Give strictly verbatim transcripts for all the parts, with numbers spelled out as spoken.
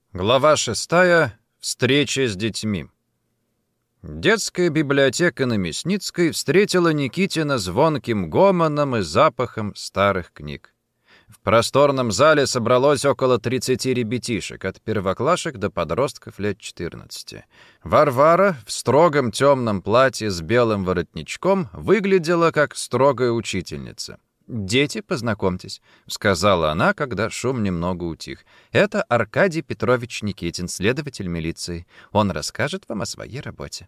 Глава шестая. Встреча с детьми. Детская библиотека на Мясницкой встретила Никитина звонким гомоном и запахом старых книг. В просторном зале собралось около тридцати ребятишек, от первоклашек до подростков лет четырнадцати. Варвара в строгом темном платье с белым воротничком выглядела как строгая учительница. «Дети, познакомьтесь», — сказала она, когда шум немного утих. «Это Аркадий Петрович Никитин, следователь милиции. Он расскажет вам о своей работе».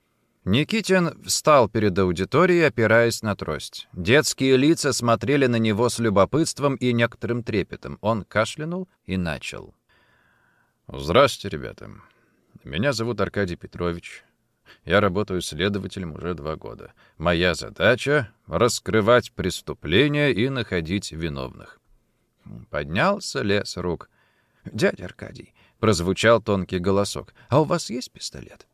Никитин встал перед аудиторией, опираясь на трость. Детские лица смотрели на него с любопытством и некоторым трепетом. Он кашлянул и начал. «Здравствуйте, ребята. Меня зовут Аркадий Петрович. Я работаю следователем уже два года. Моя задача — раскрывать преступления и находить виновных». Поднялся лес рук. «Дядя Аркадий», — прозвучал тонкий голосок, — «а у вас есть пистолет?»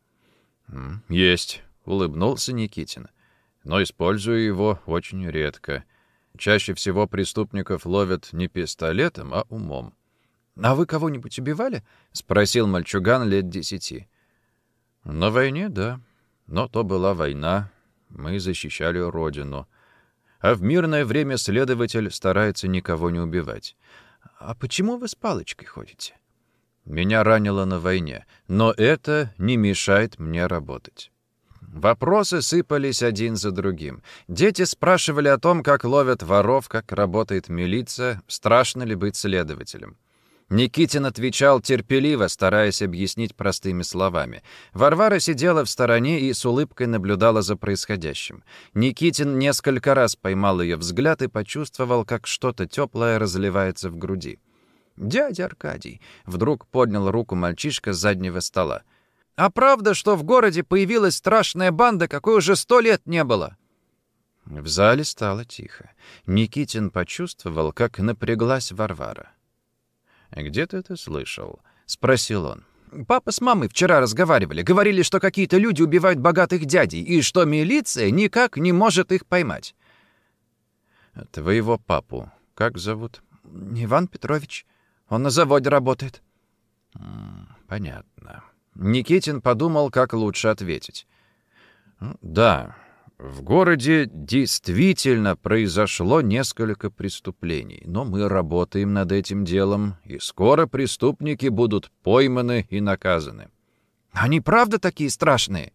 «Есть», — улыбнулся Никитин. «Но использую его очень редко. Чаще всего преступников ловят не пистолетом, а умом». «А вы кого-нибудь убивали?» — спросил мальчуган лет десяти. «На войне, да. Но то была война. Мы защищали родину. А в мирное время следователь старается никого не убивать». «А почему вы с палочкой ходите?» «Меня ранило на войне, но это не мешает мне работать». Вопросы сыпались один за другим. Дети спрашивали о том, как ловят воров, как работает милиция, страшно ли быть следователем. Никитин отвечал терпеливо, стараясь объяснить простыми словами. Варвара сидела в стороне и с улыбкой наблюдала за происходящим. Никитин несколько раз поймал ее взгляд и почувствовал, как что-то теплое разливается в груди. «Дядя Аркадий», — вдруг поднял руку мальчишка с заднего стола. «А правда, что в городе появилась страшная банда, какой уже сто лет не было?» В зале стало тихо. Никитин почувствовал, как напряглась Варвара. «Где ты это слышал?» — спросил он. «Папа с мамой вчера разговаривали. Говорили, что какие-то люди убивают богатых дядей, и что милиция никак не может их поймать». «Твоего папу как зовут?» «Иван Петрович. Он на заводе работает». «Понятно». Никитин подумал, как лучше ответить. «Да, в городе действительно произошло несколько преступлений, но мы работаем над этим делом, и скоро преступники будут пойманы и наказаны». «Они правда такие страшные?»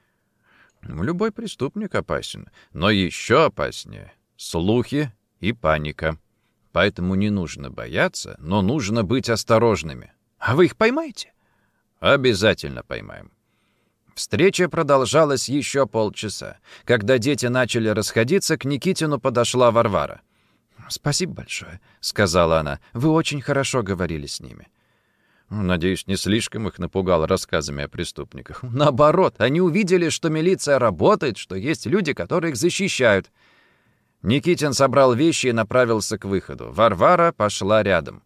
«Любой преступник опасен, но еще опаснее слухи и паника. Поэтому не нужно бояться, но нужно быть осторожными». «А вы их поймаете?» «Обязательно поймаем». Встреча продолжалась еще полчаса. Когда дети начали расходиться, к Никитину подошла Варвара. «Спасибо большое», — сказала она. «Вы очень хорошо говорили с ними». «Надеюсь, не слишком их напугал рассказами о преступниках». «Наоборот, они увидели, что милиция работает, что есть люди, которые их защищают». Никитин собрал вещи и направился к выходу. Варвара пошла рядом.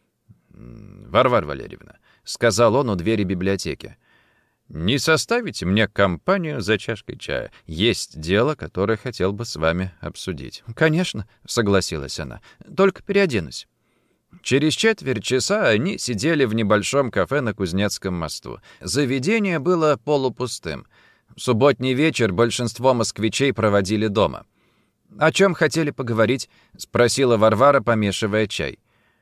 «Варвара Валерьевна», — сказал он у двери библиотеки, — «не составите мне компанию за чашкой чая? Есть дело, которое хотел бы с вами обсудить». «Конечно», — согласилась она, — «только переоденусь». Через четверть часа они сидели в небольшом кафе на Кузнецком мосту. Заведение было полупустым. Субботний вечер большинство москвичей проводили дома. «О чем хотели поговорить?» — спросила Варвара, помешивая чай.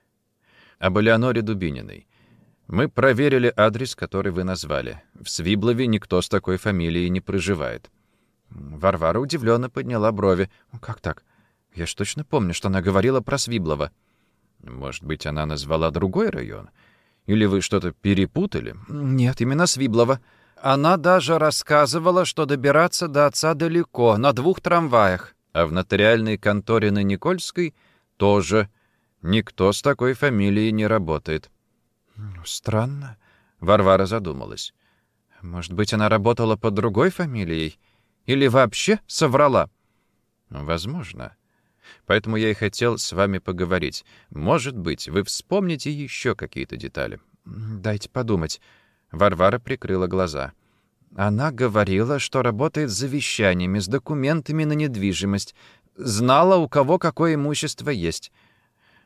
«Об Элеоноре Дубининой. Мы проверили адрес, который вы назвали. В Свиблове никто с такой фамилией не проживает». Варвара удивленно подняла брови. «Как так? Я ж точно помню, что она говорила про Свиблова». «Может быть, она назвала другой район? Или вы что-то перепутали?» «Нет, именно Свиблова. Она даже рассказывала, что добираться до отца далеко, на двух трамваях. А в нотариальной конторе на Никольской тоже никто с такой фамилией не работает». «Странно», — Варвара задумалась. «Может быть, она работала под другой фамилией? Или вообще соврала?» «Возможно. Поэтому я и хотел с вами поговорить. Может быть, вы вспомните еще какие-то детали». «Дайте подумать». Варвара прикрыла глаза. «Она говорила, что работает с завещаниями, с документами на недвижимость. Знала, у кого какое имущество есть».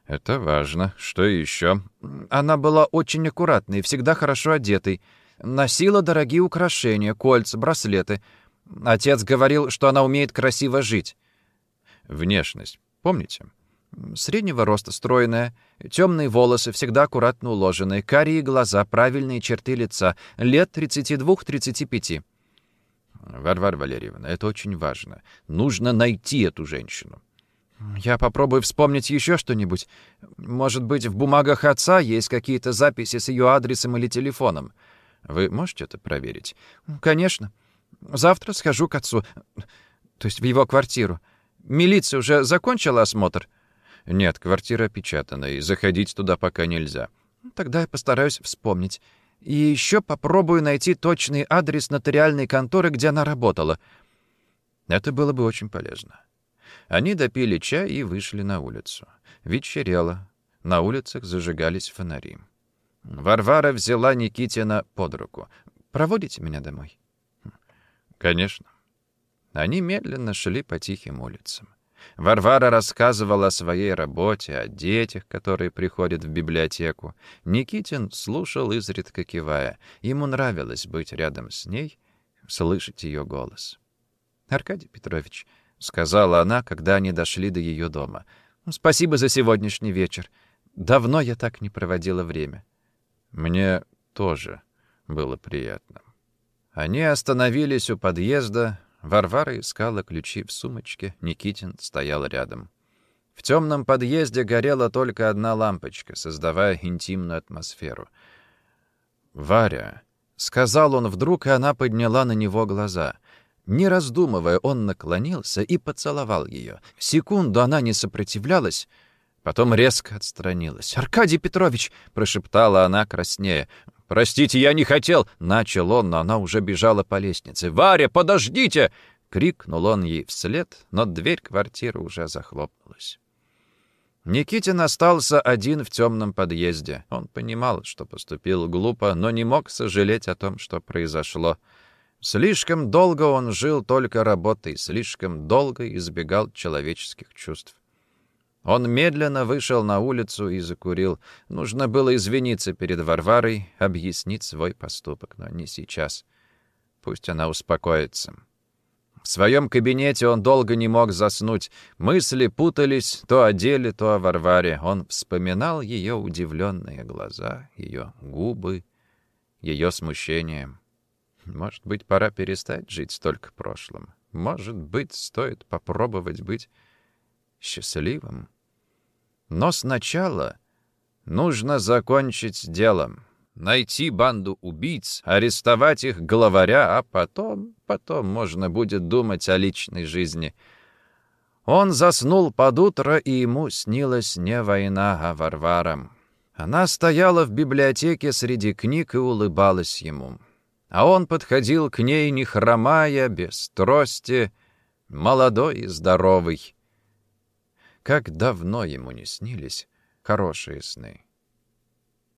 Это важно. Что еще? Она была очень аккуратной, всегда хорошо одетой. Носила дорогие украшения, кольца, браслеты. Отец говорил, что она умеет красиво жить. Внешность. Помните? Среднего роста, стройная, темные волосы, всегда аккуратно уложенные, карие глаза, правильные черты лица, лет тридцати двух — тридцати пяти. Варвара Валерьевна, это очень важно. Нужно найти эту женщину. Я попробую вспомнить еще что-нибудь. Может быть, в бумагах отца есть какие-то записи с ее адресом или телефоном. Вы можете это проверить? Конечно. Завтра схожу к отцу, то есть в его квартиру. Милиция уже закончила осмотр? Нет, квартира опечатана, и заходить туда пока нельзя. Тогда я постараюсь вспомнить. И еще попробую найти точный адрес нотариальной конторы, где она работала. Это было бы очень полезно. Они допили чай и вышли на улицу. Вечерело. На улицах зажигались фонари. Варвара взяла Никитина под руку. «Проводите меня домой?» «Конечно». Они медленно шли по тихим улицам. Варвара рассказывала о своей работе, о детях, которые приходят в библиотеку. Никитин слушал, изредка кивая. Ему нравилось быть рядом с ней, слышать ее голос. «Аркадий Петрович», — сказала она, когда они дошли до ее дома, — «спасибо за сегодняшний вечер. Давно я так не проводила время». «Мне тоже было приятно». Они остановились у подъезда. Варвара искала ключи в сумочке, Никитин стоял рядом. В темном подъезде горела только одна лампочка, создавая интимную атмосферу. «Варя», — сказал он вдруг, и она подняла на него глаза. Не раздумывая, он наклонился и поцеловал ее. Секунду она не сопротивлялась, потом резко отстранилась. «Аркадий Петрович!» — прошептала она краснея. «Простите, я не хотел!» — начал он, но она уже бежала по лестнице. «Варя, подождите!» — крикнул он ей вслед, но дверь квартиры уже захлопнулась. Никитин остался один в темном подъезде. Он понимал, что поступил глупо, но не мог сожалеть о том, что произошло. Слишком долго он жил только работой, слишком долго избегал человеческих чувств. Он медленно вышел на улицу и закурил. Нужно было извиниться перед Варварой, объяснить свой поступок, но не сейчас. Пусть она успокоится. В своем кабинете он долго не мог заснуть. Мысли путались то о деле, то о Варваре. Он вспоминал ее удивленные глаза, ее губы, ее смущение. Может быть, пора перестать жить только прошлым. Может быть, стоит попробовать быть счастливым. Но сначала нужно закончить делом. Найти банду убийц, арестовать их главаря, а потом, потом можно будет думать о личной жизни. Он заснул под утро, и ему снилась не война, а Варвара. Она стояла в библиотеке среди книг и улыбалась ему. А он подходил к ней, не хромая, без трости, молодой и здоровый. Как давно ему не снились хорошие сны.